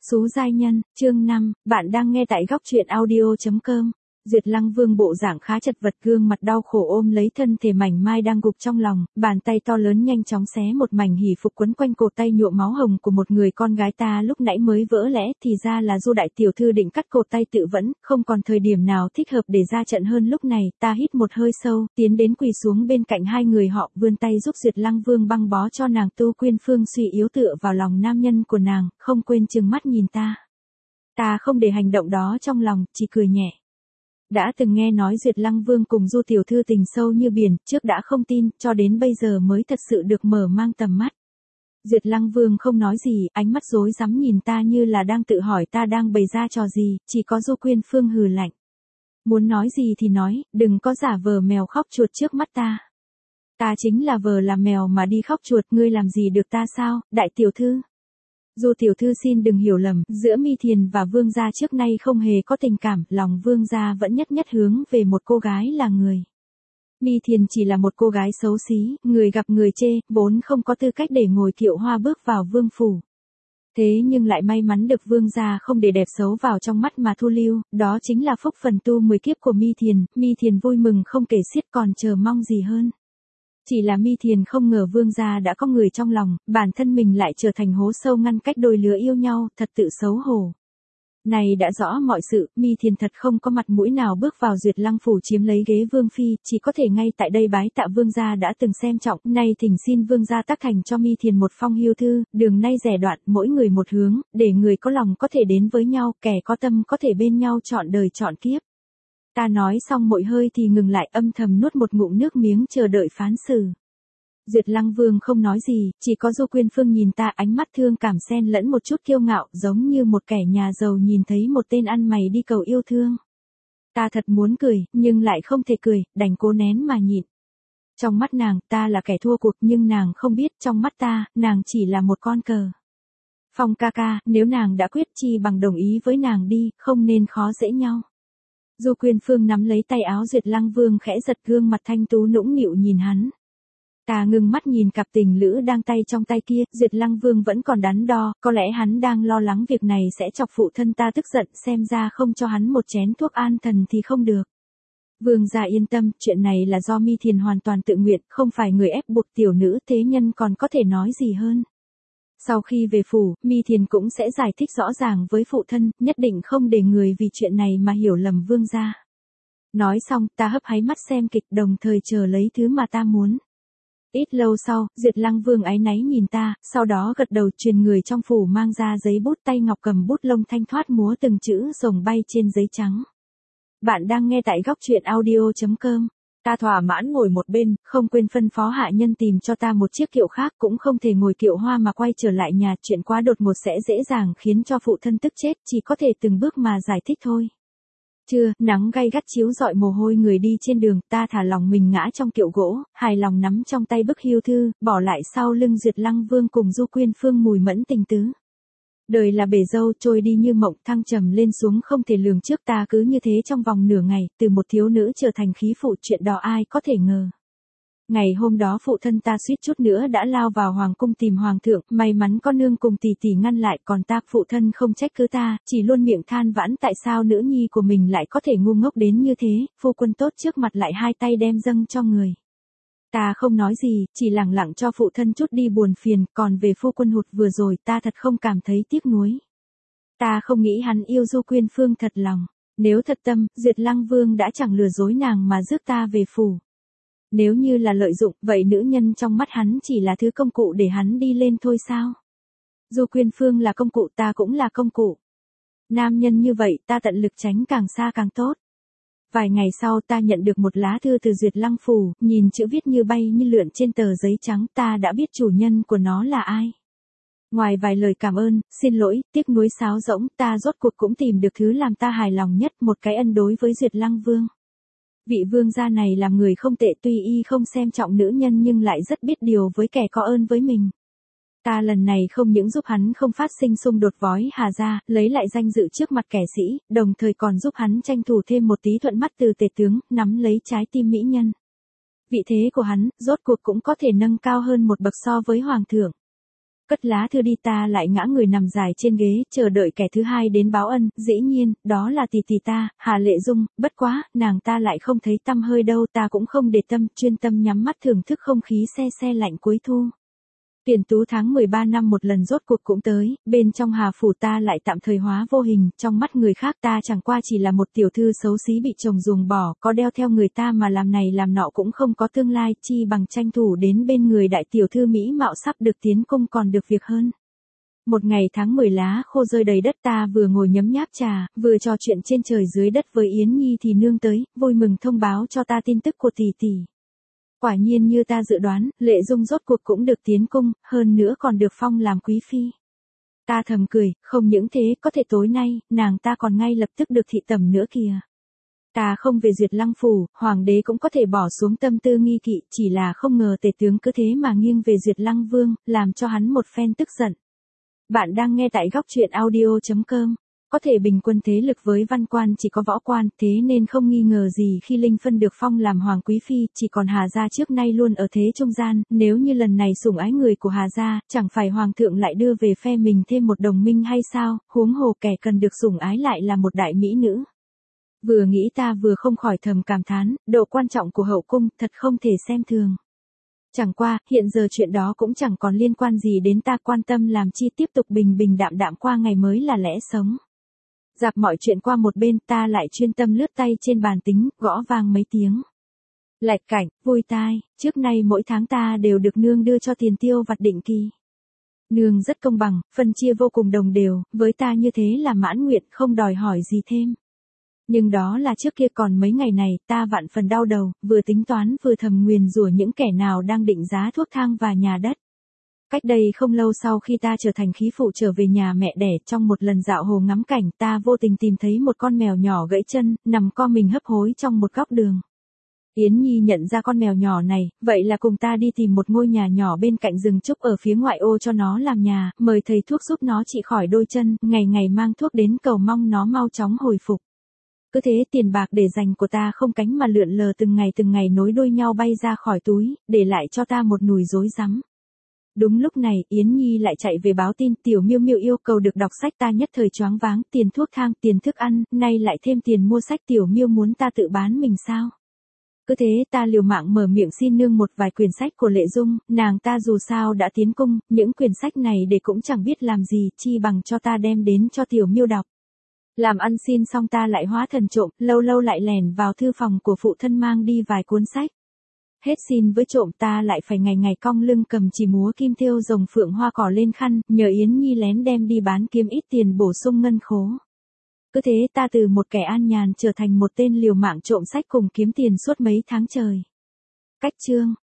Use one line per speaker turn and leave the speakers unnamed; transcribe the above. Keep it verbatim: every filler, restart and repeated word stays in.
Xú giai nhân, chương năm, bạn đang nghe tại góc truyện audio chấm com. Duyệt Lăng Vương bộ dạng khá chật vật, gương mặt đau khổ ôm lấy thân thể mảnh mai đang gục trong lòng, bàn tay to lớn nhanh chóng xé một mảnh hỷ phục quấn quanh cổ tay nhuộm máu hồng của một người con gái ta lúc nãy mới vỡ lẽ, thì ra là Du đại tiểu thư định cắt cổ tay tự vẫn, không còn thời điểm nào thích hợp để ra trận hơn lúc này. Ta hít một hơi sâu, tiến đến quỳ xuống bên cạnh hai người họ, vươn tay giúp Duyệt Lăng Vương băng bó cho nàng. Tu Quyên Phương suy yếu tựa vào lòng nam nhân của nàng, không quên trừng mắt nhìn ta. Ta không để hành động đó trong lòng, chỉ cười nhẹ. Đã từng nghe nói Duyệt Lăng Vương cùng Du tiểu thư tình sâu như biển, trước đã không tin, cho đến bây giờ mới thật sự được mở mang tầm mắt. Duyệt Lăng Vương không nói gì, ánh mắt rối rắm nhìn ta như là đang tự hỏi ta đang bày ra trò gì, chỉ có Du Quyên Phương hừ lạnh. Muốn nói gì thì nói, đừng có giả vờ mèo khóc chuột trước mắt ta. Ta chính là vờ làm mèo mà đi khóc chuột, ngươi làm gì được ta sao, đại tiểu thư? Du tiểu thư xin đừng hiểu lầm, giữa Mi Thiền và Vương gia trước nay không hề có tình cảm, lòng Vương gia vẫn nhất nhất hướng về một cô gái là người. Mi Thiền chỉ là một cô gái xấu xí, người gặp người chê, vốn không có tư cách để ngồi kiệu hoa bước vào vương phủ. Thế nhưng lại may mắn được Vương gia không để đẹp xấu vào trong mắt mà thu lưu, đó chính là phúc phần tu mười kiếp của Mi Thiền. Mi Thiền vui mừng không kể xiết, còn chờ mong gì hơn. Chỉ là Mi Thiền không ngờ Vương gia đã có người trong lòng, bản thân mình lại trở thành hố sâu ngăn cách đôi lứa yêu nhau, thật tự xấu hổ. Này đã rõ mọi sự, Mi Thiền thật không có mặt mũi nào bước vào Duyệt Lăng phủ chiếm lấy ghế vương phi, chỉ có thể ngay tại đây bái tạ Vương gia đã từng xem trọng, nay thỉnh xin Vương gia tác thành cho Mi Thiền một phong hưu thư, đường nay rẻ đoạn, mỗi người một hướng, để người có lòng có thể đến với nhau, kẻ có tâm có thể bên nhau trọn đời trọn kiếp. Ta nói xong mỗi hơi thì ngừng lại, âm thầm nuốt một ngụm nước miếng chờ đợi phán xử. Duyệt Lăng Vương không nói gì, chỉ có Du Quyên Phương nhìn ta, ánh mắt thương cảm xen lẫn một chút kiêu ngạo, giống như một kẻ nhà giàu nhìn thấy một tên ăn mày đi cầu yêu thương. Ta thật muốn cười, nhưng lại không thể cười, đành cố nén mà nhịn. Trong mắt nàng, ta là kẻ thua cuộc, nhưng nàng không biết, trong mắt ta, nàng chỉ là một con cờ. Phong ca ca, nếu nàng đã quyết, chi bằng đồng ý với nàng đi, không nên khó dễ nhau. Du Quyên Phương nắm lấy tay áo Duyệt Lăng Vương khẽ giật, gương mặt thanh tú nũng nịu nhìn hắn. Ta ngưng mắt nhìn cặp tình lữ đang tay trong tay kia, Duyệt Lăng Vương vẫn còn đắn đo, có lẽ hắn đang lo lắng việc này sẽ chọc phụ thân ta tức giận, xem ra không cho hắn một chén thuốc an thần thì không được. Vương gia yên tâm, chuyện này là do Mi Thiền hoàn toàn tự nguyện, không phải người ép buộc tiểu nữ, thế nhân còn có thể nói gì hơn. Sau khi về phủ, Mi Thiền cũng sẽ giải thích rõ ràng với phụ thân, nhất định không để người vì chuyện này mà hiểu lầm Vương gia. Nói xong, ta hấp háy mắt xem kịch, đồng thời chờ lấy thứ mà ta muốn. Ít lâu sau, Duyệt Lăng Vương áy náy nhìn ta, sau đó gật đầu truyền người trong phủ mang ra giấy bút, tay ngọc cầm bút lông thanh thoát múa từng chữ rồng bay trên giấy trắng. Bạn đang nghe tại góc truyện audio chấm com. Ta thỏa mãn ngồi một bên, không quên phân phó hạ nhân tìm cho ta một chiếc kiệu khác, cũng không thể ngồi kiệu hoa mà quay trở lại nhà, chuyện quá đột ngột sẽ dễ dàng khiến cho phụ thân tức chết, chỉ có thể từng bước mà giải thích thôi. Trưa, nắng gay gắt chiếu rọi mồ hôi người đi trên đường, ta thả lòng mình ngã trong kiệu gỗ, hài lòng nắm trong tay bức hưu thư, bỏ lại sau lưng Duyệt Lăng Vương cùng Du Quyên Phương mùi mẫn tình tứ. Đời là bể dâu, trôi đi như mộng, thăng trầm lên xuống không thể lường trước, ta cứ như thế trong vòng nửa ngày, từ một thiếu nữ trở thành khí phụ, chuyện đó ai có thể ngờ. Ngày hôm đó phụ thân ta suýt chút nữa đã lao vào hoàng cung tìm hoàng thượng, may mắn có nương cùng tỷ tỷ ngăn lại, còn ta, phụ thân không trách cứ ta, chỉ luôn miệng than vãn tại sao nữ nhi của mình lại có thể ngu ngốc đến như thế, phu quân tốt trước mặt lại hai tay đem dâng cho người. Ta không nói gì, chỉ lặng lặng cho phụ thân chút đi buồn phiền, còn về phu quân hụt vừa rồi ta thật không cảm thấy tiếc nuối. Ta không nghĩ hắn yêu Du Quyên Phương thật lòng, nếu thật tâm, Duyệt Lăng Vương đã chẳng lừa dối nàng mà rước ta về phủ. Nếu như là lợi dụng, vậy nữ nhân trong mắt hắn chỉ là thứ công cụ để hắn đi lên thôi sao? Du Quyên Phương là công cụ, ta cũng là công cụ. Nam nhân như vậy, ta tận lực tránh càng xa càng tốt. Vài ngày sau ta nhận được một lá thư từ Duyệt Lăng phủ, nhìn chữ viết như bay như lượn trên tờ giấy trắng, ta đã biết chủ nhân của nó là ai. Ngoài vài lời cảm ơn, xin lỗi, tiếc nuối sáo rỗng, ta rốt cuộc cũng tìm được thứ làm ta hài lòng nhất, một cái ân đối với Duyệt Lăng Vương. Vị vương gia này làm người không tệ, tuy y không xem trọng nữ nhân nhưng lại rất biết điều với kẻ có ơn với mình. Ta lần này không những giúp hắn không phát sinh xung đột vói Hà gia, lấy lại danh dự trước mặt kẻ sĩ, đồng thời còn giúp hắn tranh thủ thêm một tí thuận mắt từ tể tướng, nắm lấy trái tim mỹ nhân. Vị thế của hắn, rốt cuộc cũng có thể nâng cao hơn một bậc so với hoàng thượng. Cất lá thư đi, ta lại ngã người nằm dài trên ghế, chờ đợi kẻ thứ hai đến báo ân, dĩ nhiên, đó là tỷ tỷ ta, Hà Lệ Dung, bất quá, nàng ta lại không thấy tăm hơi đâu, ta cũng không để tâm, chuyên tâm nhắm mắt thưởng thức không khí se se lạnh cuối thu. Tiền tú tháng mười ba năm một lần rốt cuộc cũng tới, bên trong Hà phủ ta lại tạm thời hóa vô hình, trong mắt người khác ta chẳng qua chỉ là một tiểu thư xấu xí bị chồng ruồng bỏ, có đeo theo người ta mà làm này làm nọ cũng không có tương lai, chi bằng tranh thủ đến bên người đại tiểu thư mỹ mạo sắp được tiến cung còn được việc hơn. Một ngày tháng mười lá khô rơi đầy đất, ta vừa ngồi nhấm nháp trà, vừa trò chuyện trên trời dưới đất với Yến Nhi thì nương tới, vui mừng thông báo cho ta tin tức của tỷ tỷ. Quả nhiên như ta dự đoán, Lệ Dung rốt cuộc cũng được tiến cung, hơn nữa còn được phong làm quý phi. Ta thầm cười, không những thế, có thể tối nay, nàng ta còn ngay lập tức được thị tẩm nữa kìa. Ta không về Duyệt Lăng phủ, hoàng đế cũng có thể bỏ xuống tâm tư nghi kỵ, chỉ là không ngờ tể tướng cứ thế mà nghiêng về Duyệt Lăng vương, làm cho hắn một phen tức giận. Bạn đang nghe tại góc truyện audio chấm com. Có thể bình quân thế lực với văn quan chỉ có võ quan, thế nên không nghi ngờ gì khi Linh Phân được phong làm hoàng quý phi, chỉ còn Hà gia trước nay luôn ở thế trung gian, nếu như lần này sủng ái người của Hà gia, chẳng phải hoàng thượng lại đưa về phe mình thêm một đồng minh hay sao, huống hồ kẻ cần được sủng ái lại là một đại mỹ nữ. Vừa nghĩ ta vừa không khỏi thầm cảm thán, độ quan trọng của hậu cung thật không thể xem thường. Chẳng qua, hiện giờ chuyện đó cũng chẳng còn liên quan gì đến ta, quan tâm làm chi, tiếp tục bình bình đạm đạm qua ngày mới là lẽ sống. Dạp mọi chuyện qua một bên, ta lại chuyên tâm lướt tay trên bàn tính, gõ vang mấy tiếng. Lạch cảnh, vui tai, trước nay mỗi tháng ta đều được nương đưa cho tiền tiêu vặt định kỳ. Nương rất công bằng, phân chia vô cùng đồng đều, với ta như thế là mãn nguyện, không đòi hỏi gì thêm. Nhưng đó là trước kia, còn mấy ngày này, ta vạn phần đau đầu, vừa tính toán vừa thầm nguyền rủa những kẻ nào đang định giá thuốc thang và nhà đất. Cách đây không lâu sau khi ta trở thành khí phụ trở về nhà mẹ đẻ, trong một lần dạo hồ ngắm cảnh, ta vô tình tìm thấy một con mèo nhỏ gãy chân, nằm co mình hấp hối trong một góc đường. Yến Nhi nhận ra con mèo nhỏ này, vậy là cùng ta đi tìm một ngôi nhà nhỏ bên cạnh rừng trúc ở phía ngoại ô cho nó làm nhà, mời thầy thuốc giúp nó trị khỏi đôi chân, ngày ngày mang thuốc đến cầu mong nó mau chóng hồi phục. Cứ thế tiền bạc để dành của ta không cánh mà lượn lờ từng ngày từng ngày nối đuôi nhau bay ra khỏi túi, để lại cho ta một nùi rối rắm. Đúng lúc này, Yến Nhi lại chạy về báo tin, Tiểu Miêu Miêu yêu cầu được đọc sách, ta nhất thời choáng váng, tiền thuốc thang, tiền thức ăn, nay lại thêm tiền mua sách, Tiểu Miêu muốn ta tự bán mình sao? Cứ thế ta liều mạng mở miệng xin nương một vài quyển sách của Lệ Dung, nàng ta dù sao đã tiến cung, những quyển sách này để cũng chẳng biết làm gì, chi bằng cho ta đem đến cho Tiểu Miêu đọc. Làm ăn xin xong ta lại hóa thần trộm, lâu lâu lại lẻn vào thư phòng của phụ thân mang đi vài cuốn sách. Hết xin với trộm, ta lại phải ngày ngày cong lưng cầm chỉ múa kim thêu rồng phượng hoa cỏ lên khăn, nhờ Yến Nhi lén đem đi bán kiếm ít tiền bổ sung ngân khố. Cứ thế ta từ một kẻ an nhàn trở thành một tên liều mạng trộm sách cùng kiếm tiền suốt mấy tháng trời. Cách chương